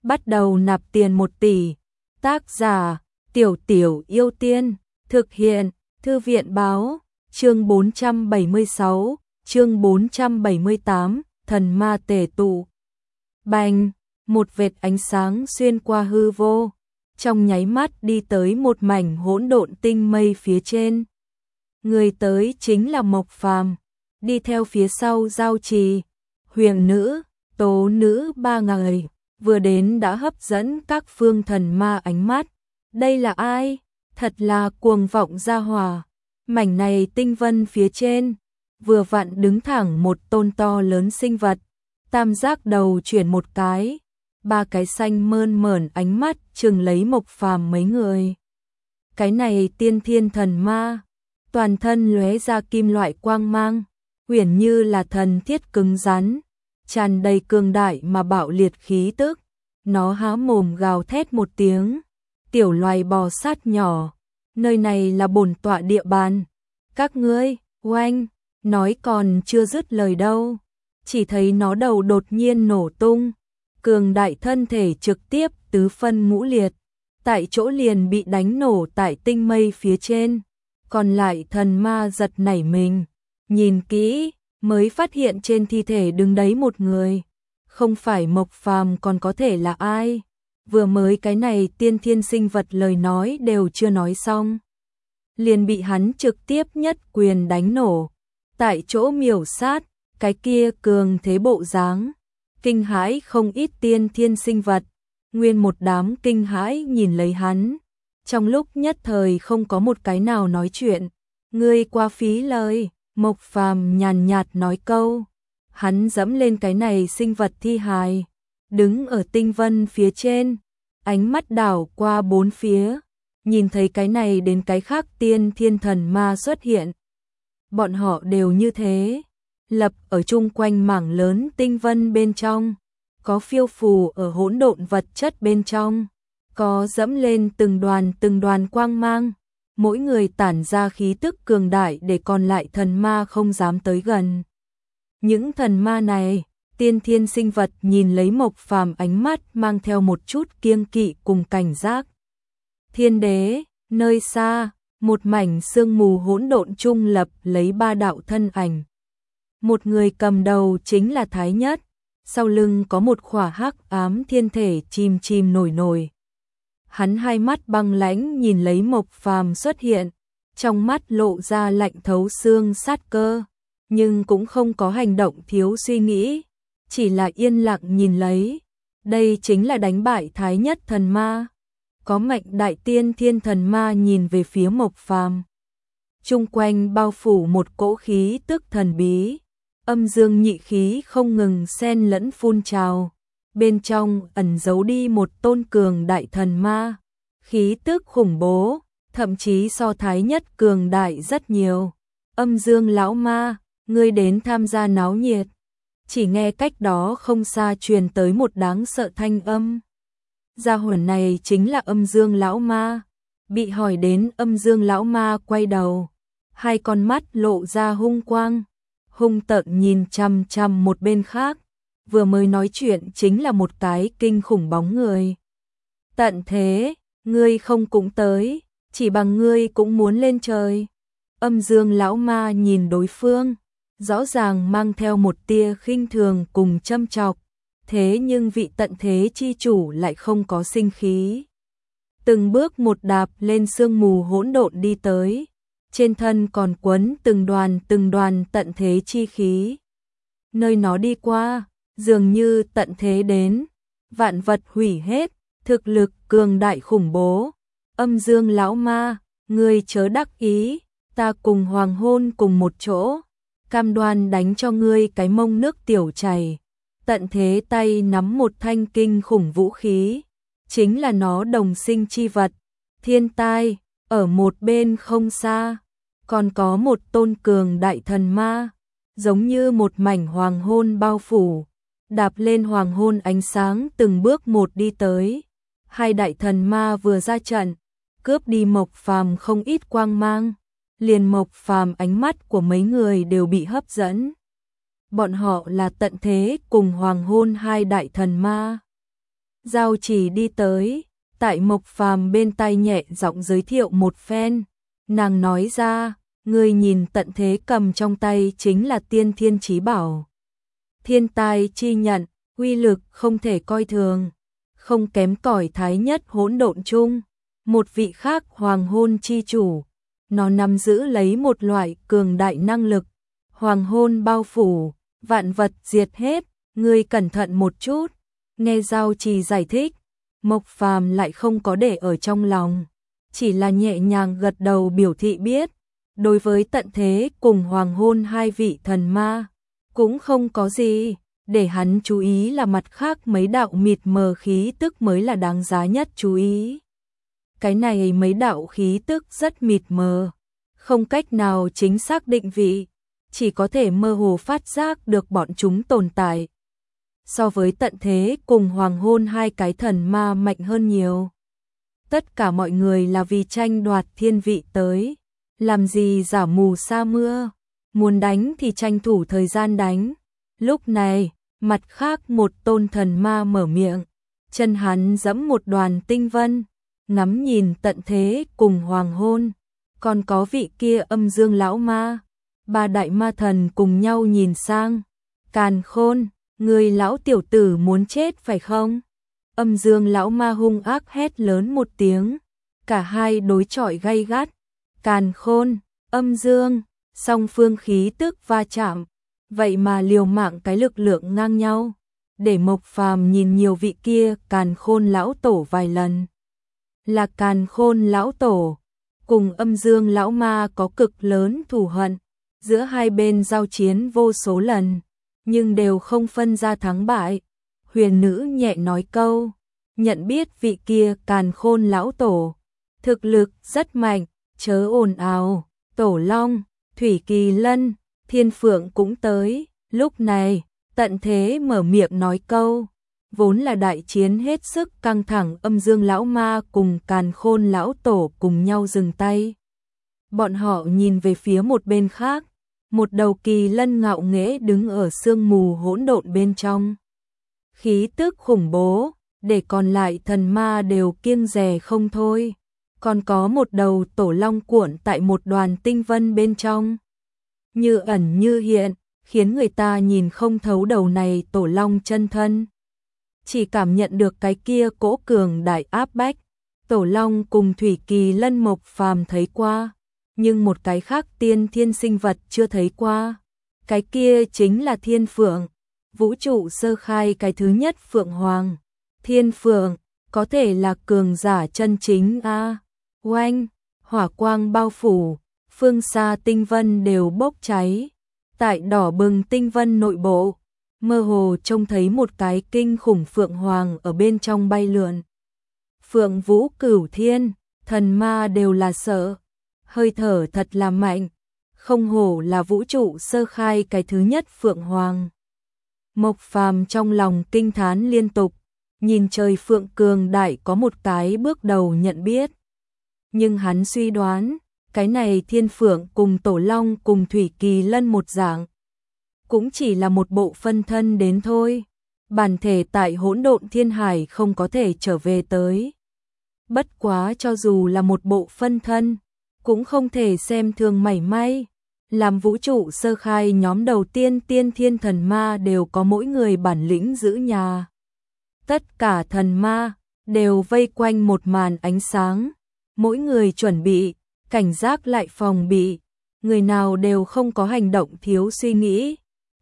bắt đầu nạp tiền 1 tỷ. Tác giả: Tiểu Tiểu Yêu Tiên. Thực hiện: Thư viện báo. Chương 476, chương 478, thần ma tề tụ. Bành, một vệt ánh sáng xuyên qua hư vô, trong nháy mắt đi tới một mảnh hỗn độn tinh mây phía trên. Người tới chính là Mộc Phàm, đi theo phía sau Giao Trì, Huyền Nữ, Tố Nữ ba người, vừa đến đã hấp dẫn các phương thần ma ánh mắt. Đây là ai? Thật là cuồng vọng gia hỏa. Mảnh này tinh vân phía trên, vừa vặn đứng thẳng một tôn to lớn sinh vật, tam giác đầu chuyển một cái, 3 cái xanh mơn mởn ánh mắt chừng lấy Mộc Phàm mấy người. Cái này tiên thiên thần ma, toàn thân lóe ra kim loại quang mang, huyền như là thần thiết cứng rắn, tràn đầy cường đại mà bạo liệt khí tức. Nó há mồm gào thét một tiếng, tiểu loài bò sát nhỏ, nơi này là bổn tọa địa bàn. Các ngươi, oanh, nói còn chưa dứt lời đâu, chỉ thấy nó đầu đột nhiên nổ tung, cường đại thân thể trực tiếp tứ phân ngũ liệt, tại chỗ liền bị đánh nổ tại tinh mây phía trên. Còn lại thần ma giật nảy mình, nhìn kỹ mới phát hiện trên thi thể đứng đấy một người, không phải Mộc Phàm còn có thể là ai. Vừa mới cái này tiên thiên sinh vật lời nói đều chưa nói xong, liền bị hắn trực tiếp nhất quyền đánh nổ, tại chỗ miểu sát. Cái kia cường thế bộ dáng, kinh hãi không ít tiên thiên sinh vật, nguyên một đám kinh hãi nhìn lấy hắn, trong lúc nhất thời không có một cái nào nói chuyện. Ngươi quá phí lời, Mộc Phàm nhàn nhạt nói câu, hắn dẫm lên cái này sinh vật thi hài, đứng ở tinh vân phía trên, ánh mắt đảo qua bốn phía, nhìn thấy cái này đến cái khác tiên thiên thần ma xuất hiện. Bọn họ đều như thế, lập ở chung quanh mảng lớn tinh vân bên trong, có phiêu phù ở hỗn độn vật chất bên trong, có dẫm lên từng đoàn quang mang, mỗi người tản ra khí tức cường đại để còn lại thần ma không dám tới gần. Những thần ma này, tiên thiên sinh vật nhìn lấy Mộc Phàm ánh mắt mang theo một chút kiêng kỵ cùng cảnh giác. Thiên đế, nơi xa, một mảnh sương mù hỗn độn trung lập lấy 3 đạo thân ảnh. Một người cầm đầu chính là Thái Nhất, sau lưng có một khỏa hắc ám thiên thể chìm chìm nổi nổi. Hắn hai mắt băng lãnh nhìn lấy Mộc Phàm xuất hiện, trong mắt lộ ra lạnh thấu xương sát cơ, nhưng cũng không có hành động thiếu suy nghĩ, chỉ là yên lặng nhìn lấy. Đây chính là đánh bại Thái Nhất thần ma. Có mạnh đại tiên thiên thần ma nhìn về phía Mộc Phàm. Chung quanh bao phủ một cỗ khí tức thần bí, âm dương nhị khí không ngừng xen lẫn phun trào, bên trong ẩn giấu đi một tôn cường đại thần ma, khí tức khủng bố, thậm chí so Thái Nhất cường đại rất nhiều. Âm dương lão ma, ngươi đến tham gia náo nhiệt. Chỉ nghe cách đó không xa truyền tới một đáng sợ thanh âm. Gia hỏa này chính là âm dương lão ma. Bị hỏi đến, âm dương lão ma quay đầu, hai con mắt lộ ra hung quang, hung tợn nhìn chằm chằm một bên khác. Vừa mới nói chuyện chính là một cái kinh khủng bóng người. Tận thế, ngươi không cũng tới, chỉ bằng ngươi cũng muốn lên trời. Âm dương lão ma nhìn đối phương, rõ ràng mang theo một tia khinh thường cùng châm chọc, thế nhưng vị tận thế chi chủ lại không có sinh khí. Từng bước một đạp lên sương mù hỗn độn đi tới, trên thân còn quấn từng đoàn tận thế chi khí. Nơi nó đi qua, dường như tận thế đến, vạn vật hủy hết, thực lực cường đại khủng bố. Âm dương lão ma, ngươi chớ đắc ý, ta cùng hoàng hôn cùng một chỗ, cam đoan đánh cho ngươi cái mông nước tiểu chảy. Tận thế tay nắm một thanh kinh khủng vũ khí, chính là nó đồng sinh chi vật, thiên tai. Ở một bên không xa, còn có một tôn cường đại thần ma, giống như một mảnh hoàng hôn bao phủ, đạp lên hoàng hôn ánh sáng từng bước một đi tới. Hai đại thần ma vừa ra trận, cướp đi Mộc Phàm không ít quang mang, liền Mộc Phàm ánh mắt của mấy người đều bị hấp dẫn. Bọn họ là tận thế cùng hoàng hôn hai đại thần ma. Giao Chỉ đi tới, tại Mộc Phàm bên tai nhẹ giọng giới thiệu một phen. Nàng nói ra, ngươi nhìn tận thế cầm trong tay chính là tiên thiên chí bảo. Thiên tài chi nhận, uy lực không thể coi thường, không kém cỏi thái nhất hỗn độn chung. Một vị khác hoàng hôn chi chủ, nó nắm giữ lấy một loại cường đại năng lực, hoàng hôn bao phủ, vạn vật diệt hết, ngươi cẩn thận một chút. Nghe Giao Trì giải thích, Mộc Phàm lại không có để ở trong lòng, chỉ là nhẹ nhàng gật đầu biểu thị biết. Đối với tận thế cùng hoàng hôn hai vị thần ma, cũng không có gì, để hắn chú ý là mặt khác mấy đạo mịt mờ khí tức mới là đáng giá nhất chú ý. Cái này mấy đạo khí tức rất mịt mờ, không cách nào chính xác định vị, chỉ có thể mơ hồ phát giác được bọn chúng tồn tại. So với tận thế cùng hoàng hôn hai cái thần ma mạnh hơn nhiều. Tất cả mọi người là vì tranh đoạt thiên vị tới, làm gì giả mù sa mưa, muốn đánh thì tranh thủ thời gian đánh. Lúc này, mặt khác một tôn thần ma mở miệng, chân hắn giẫm một đoàn tinh vân, ngắm nhìn tận thế cùng hoàng hôn, còn có vị kia âm dương lão ma. Ba đại ma thần cùng nhau nhìn sang, Càn Khôn, người lão tiểu tử muốn chết phải không? Âm dương lão ma hung ác hét lớn một tiếng, cả hai đối chọi gay gắt. Càn Khôn, âm dương, song phương khí tức va chạm, vậy mà liều mạng cái lực lượng ngang nhau. Để Mộc Phàm nhìn nhiều vị kia Càn Khôn lão tổ vài lần. Là Càn Khôn lão tổ cùng âm dương lão ma có cực lớn thù hận, giữa hai bên giao chiến vô số lần, nhưng đều không phân ra thắng bại. Huyền nữ nhẹ nói câu, nhận biết vị kia Càn Khôn lão tổ, thực lực rất mạnh, chớ ồn ào. Tổ Long, Thủy Kỳ Lân, Thiên Phượng cũng tới. Lúc này, tận thế mở miệng nói câu, vốn là đại chiến hết sức căng thẳng, âm dương lão ma cùng Càn Khôn lão tổ cùng nhau dừng tay. Bọn họ nhìn về phía một bên khác, một đầu kỳ lân ngạo nghễ đứng ở sương mù hỗn độn bên trong. Khí tức khủng bố, để còn lại thần ma đều kiêng dè không thôi. Còn có một đầu tổ long cuộn tại một đoàn tinh vân bên trong, như ẩn như hiện, khiến người ta nhìn không thấu đầu này tổ long chân thân. Chỉ cảm nhận được cái kia cỗ cường đại áp bách. Tổ long cùng Thủy Kỳ Lân Mộc Phàm thấy qua, nhưng một cái khác tiên thiên sinh vật chưa thấy qua. Cái kia chính là Thiên Phượng, vũ trụ sơ khai cái thứ nhất Phượng Hoàng. Thiên Phượng, có thể là cường giả chân chính a. Oanh, hỏa quang bao phủ, phương xa tinh vân đều bốc cháy. Tại đỏ bừng tinh vân nội bộ, mơ hồ trông thấy một cái kinh khủng Phượng Hoàng ở bên trong bay lượn. Phượng Vũ Cửu Thiên, thần ma đều là sợ, hơi thở thật là mạnh, không hổ là vũ trụ sơ khai cái thứ nhất Phượng Hoàng. Mộc Phàm trong lòng kinh thán liên tục, nhìn trời Phượng cường đại có một cái bước đầu nhận biết. Nhưng hắn suy đoán, cái này Thiên Phượng cùng Tổ Long cùng Thủy Kỳ Lân một dạng, cũng chỉ là một bộ phân thân đến thôi. Bản thể tại hỗn độn thiên hải không có thể trở về tới. Bất quá cho dù là một bộ phân thân, cũng không thể xem thường mảy may. Làm vũ trụ sơ khai nhóm đầu tiên tiên thiên thần ma đều có mỗi người bản lĩnh giữ nhà. Tất cả thần ma đều vây quanh một màn ánh sáng, mỗi người chuẩn bị, cảnh giác lại phòng bị, người nào đều không có hành động thiếu suy nghĩ.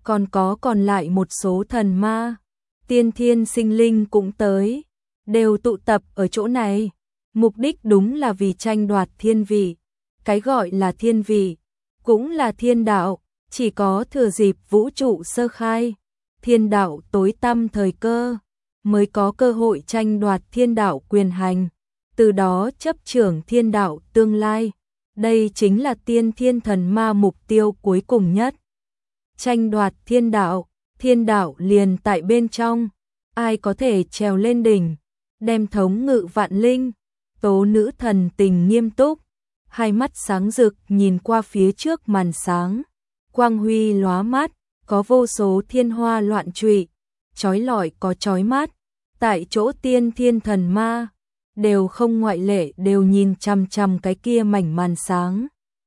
Còn lại một số thần ma, tiên thiên sinh linh cũng tới, đều tụ tập ở chỗ này. Mục đích đúng là vì tranh đoạt thiên vị. Cái gọi là thiên vị, cũng là thiên đạo, chỉ có thừa dịp vũ trụ sơ khai, thiên đạo tối tăm thời cơ, mới có cơ hội tranh đoạt thiên đạo quyền hành, từ đó chấp trưởng thiên đạo tương lai. Đây chính là tiên thiên thần ma mục tiêu cuối cùng nhất. Tranh đoạt thiên đạo liền tại bên trong, ai có thể trèo lên đỉnh, đem thống ngự vạn linh. Tố nữ thần tình nghiêm túc, hai mắt sáng rực nhìn qua phía trước màn sáng, quang huy lóa mắt, có vô số thiên hoa loạn trụy, chói lọi có chói mắt, Tại chỗ tiên thiên thần ma, đều không ngoại lệ đều nhìn chằm chằm cái kia mảnh màn sáng.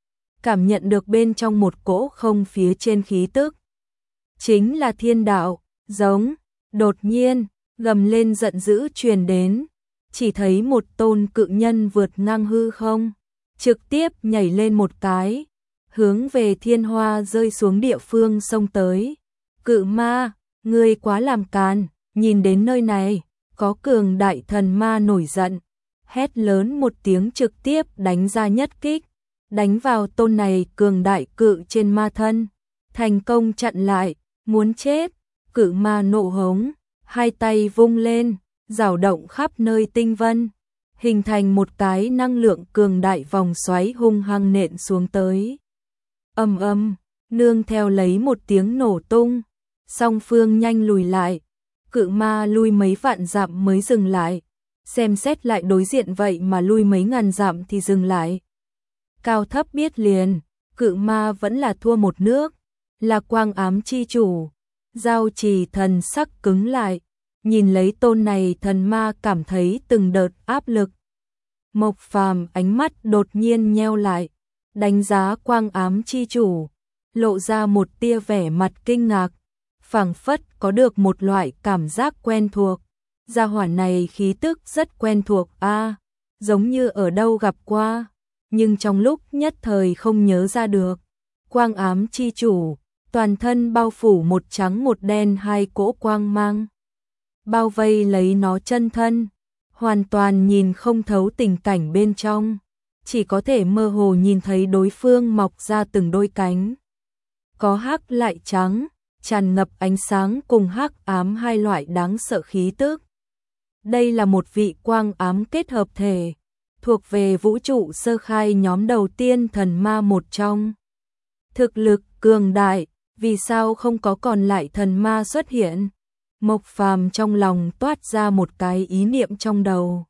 Cảm nhận được bên trong một cỗ không phía trên khí tức. Chính là thiên đạo, giống, đột nhiên, gầm lên giận dữ truyền đến. Chỉ thấy một tôn cự nhân vượt ngang hư không, trực tiếp nhảy lên một cái, hướng về thiên hoa rơi xuống địa phương xông tới. Cự ma, ngươi quá làm càn, nhìn đến nơi này, có cường đại thần ma nổi giận, hét lớn một tiếng trực tiếp đánh ra nhất kích, đánh vào tôn này cường đại cự trên ma thân, thành công chặn lại, muốn chết. Cự ma nộ hống, hai tay vung lên, dao động khắp nơi tinh vân, hình thành một cái năng lượng cường đại vòng xoáy hung hăng nện xuống tới. Ầm ầm, nương theo lấy một tiếng nổ tung, song phương nhanh lùi lại, cự ma lui mấy vạn dặm mới dừng lại, xem xét lại đối diện vậy mà lui mấy ngàn dặm thì dừng lại. Cao thấp biết liền, cự ma vẫn là thua một nước, là quang ám chi chủ. Giao Trì thần sắc cứng lại, nhìn lấy tôn này thần ma cảm thấy từng đợt áp lực. Mộc Phàm ánh mắt đột nhiên nheo lại, đánh giá quang ám chi chủ, lộ ra một tia vẻ mặt kinh ngạc, phảng phất có được một loại cảm giác quen thuộc. Gia hỏa này khí tức rất quen thuộc a, giống như ở đâu gặp qua, nhưng trong lúc nhất thời không nhớ ra được. Quang ám chi chủ, toàn thân bao phủ một trắng một đen hai cỗ quang mang, bao vây lấy nó chân thân, hoàn toàn nhìn không thấu tình cảnh bên trong, chỉ có thể mơ hồ nhìn thấy đối phương mọc ra từng đôi cánh. Có hắc lại trắng, tràn ngập ánh sáng cùng hắc ám hai loại đáng sợ khí tức. Đây là một vị quang ám kết hợp thể, thuộc về vũ trụ sơ khai nhóm đầu tiên thần ma một trong. Thực lực cường đại, vì sao không có còn lại thần ma xuất hiện? Mộc Phàm trong lòng toát ra một cái ý niệm trong đầu.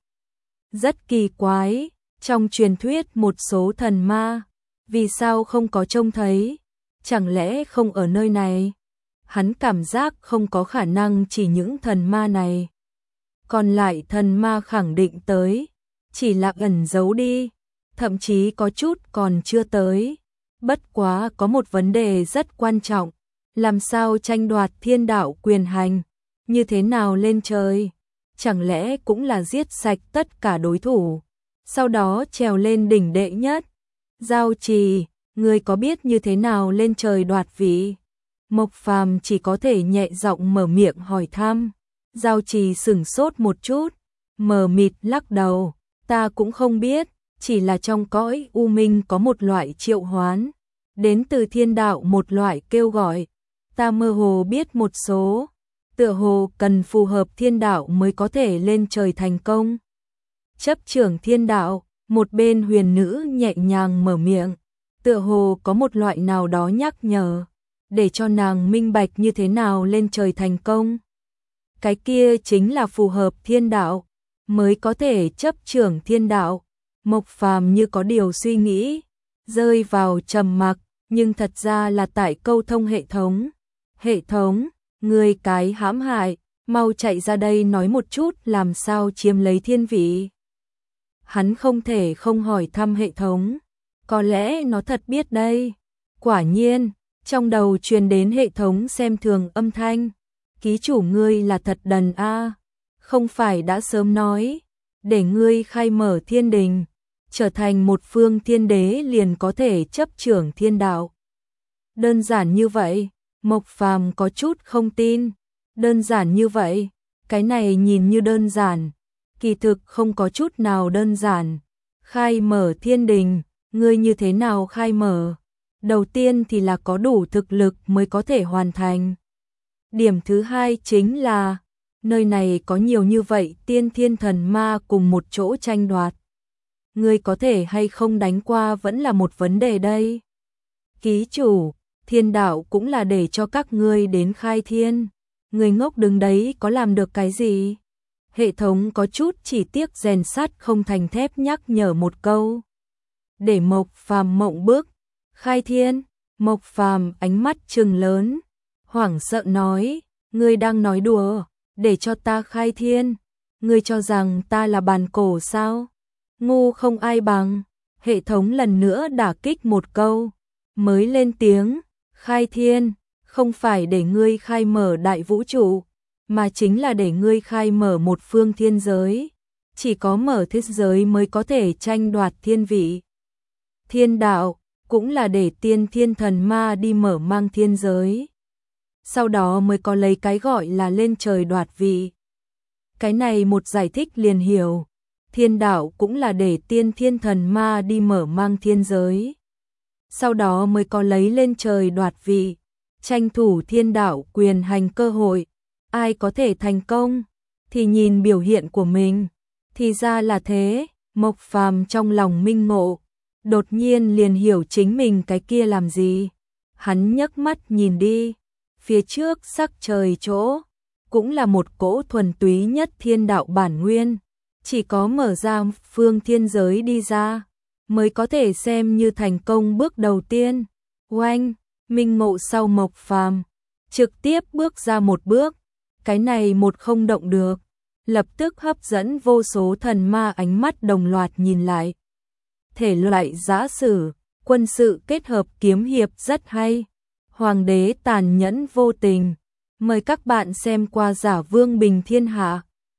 Rất kỳ quái, trong truyền thuyết một số thần ma, vì sao không có trông thấy? Chẳng lẽ không ở nơi này? Hắn cảm giác không có khả năng chỉ những thần ma này. Còn lại thần ma khẳng định tới, chỉ là ẩn giấu đi, thậm chí có chút còn chưa tới. Bất quá có một vấn đề rất quan trọng, làm sao tranh đoạt thiên đạo quyền hành, như thế nào lên trời? Chẳng lẽ cũng là giết sạch tất cả đối thủ, sau đó trèo lên đỉnh đệ nhất? Giao Trì, ngươi có biết như thế nào lên trời đoạt vị? Mộc Phàm chỉ có thể nhẹ giọng mở miệng hỏi thăm. Giao Trì sửng sốt một chút, mờ mịt lắc đầu, ta cũng không biết, chỉ là trong cõi u minh có một loại triệu hoán, đến từ thiên đạo một loại kêu gọi, ta mơ hồ biết một số, tựa hồ cần phù hợp thiên đạo mới có thể lên trời thành công. Chấp trưởng thiên đạo, một bên huyền nữ nhẹ nhàng mở miệng, tựa hồ có một loại nào đó nhắc nhở, để cho nàng minh bạch như thế nào lên trời thành công. Cái kia chính là phù hợp thiên đạo, mới có thể chấp trưởng thiên đạo. Mộc Phàm như có điều suy nghĩ, rơi vào trầm mặc, nhưng thật ra là tại câu thông hệ thống. Hệ thống, ngươi cái hãm hại, mau chạy ra đây nói một chút làm sao chiếm lấy thiên vị. Hắn không thể không hỏi thăm hệ thống, có lẽ nó thật biết đây. Quả nhiên, trong đầu truyền đến hệ thống xem thường âm thanh. Ký chủ ngươi là thật đần a, không phải đã sớm nói, để ngươi khai mở thiên đình, trở thành một phương thiên đế liền có thể chấp trưởng thiên đạo. Đơn giản như vậy, Mộc Phàm có chút không tin. Đơn giản như vậy, cái này nhìn như đơn giản, kỳ thực không có chút nào đơn giản. Khai mở thiên đình, ngươi như thế nào khai mở? Đầu tiên thì là có đủ thực lực mới có thể hoàn thành. Điểm thứ hai chính là, nơi này có nhiều như vậy tiên thiên thần ma cùng một chỗ tranh đoạt. Ngươi có thể hay không đánh qua vẫn là một vấn đề đây. Ký chủ, thiên đạo cũng là để cho các ngươi đến khai thiên. Người ngốc đứng đấy có làm được cái gì? Hệ thống có chút chỉ tiếc rèn sắt không thành thép nhắc nhở một câu. Để Mộc Phàm mộng bước. Khai thiên, Mộc Phàm ánh mắt trừng lớn, hoảng sợ nói, ngươi đang nói đùa, để cho ta khai thiên, ngươi cho rằng ta là bàn cổ sao? Ngu không ai bằng. Hệ thống lần nữa đả kích một câu, mới lên tiếng, khai thiên, không phải để ngươi khai mở đại vũ trụ, mà chính là để ngươi khai mở một phương thiên giới. Chỉ có mở thế giới mới có thể tranh đoạt thiên vị. Thiên đạo, cũng là để tiên thiên thần ma đi mở mang thiên giới. Sau đó mới có lấy cái gọi là lên trời đoạt vị. Cái này một giải thích liền hiểu. Thiên đạo cũng là để tiên thiên thần ma đi mở mang thiên giới. Sau đó mới có lấy lên trời đoạt vị, tranh thủ thiên đạo quyền hành cơ hội. Ai có thể thành công, thì nhìn biểu hiện của mình. Thì ra là thế, Mộc Phàm trong lòng minh ngộ, đột nhiên liền hiểu chính mình cái kia làm gì. Hắn nhấc mắt nhìn đi, phía trước sắc trời chỗ, cũng là một cỗ thuần túy nhất thiên đạo bản nguyên. Chỉ có mở ra phương thiên giới đi ra, mới có thể xem như thành công bước đầu tiên. Oanh, minh ngộ sau Mộc Phàm trực tiếp bước ra một bước, cái này một không động được, lập tức hấp dẫn vô số thần ma ánh mắt đồng loạt nhìn lại. Thể loại giã sử, quân sự kết hợp kiếm hiệp rất hay. Hoàng đế tàn nhẫn vô tình. Mời các bạn xem qua Giả Vương Bình Thiên Hạ.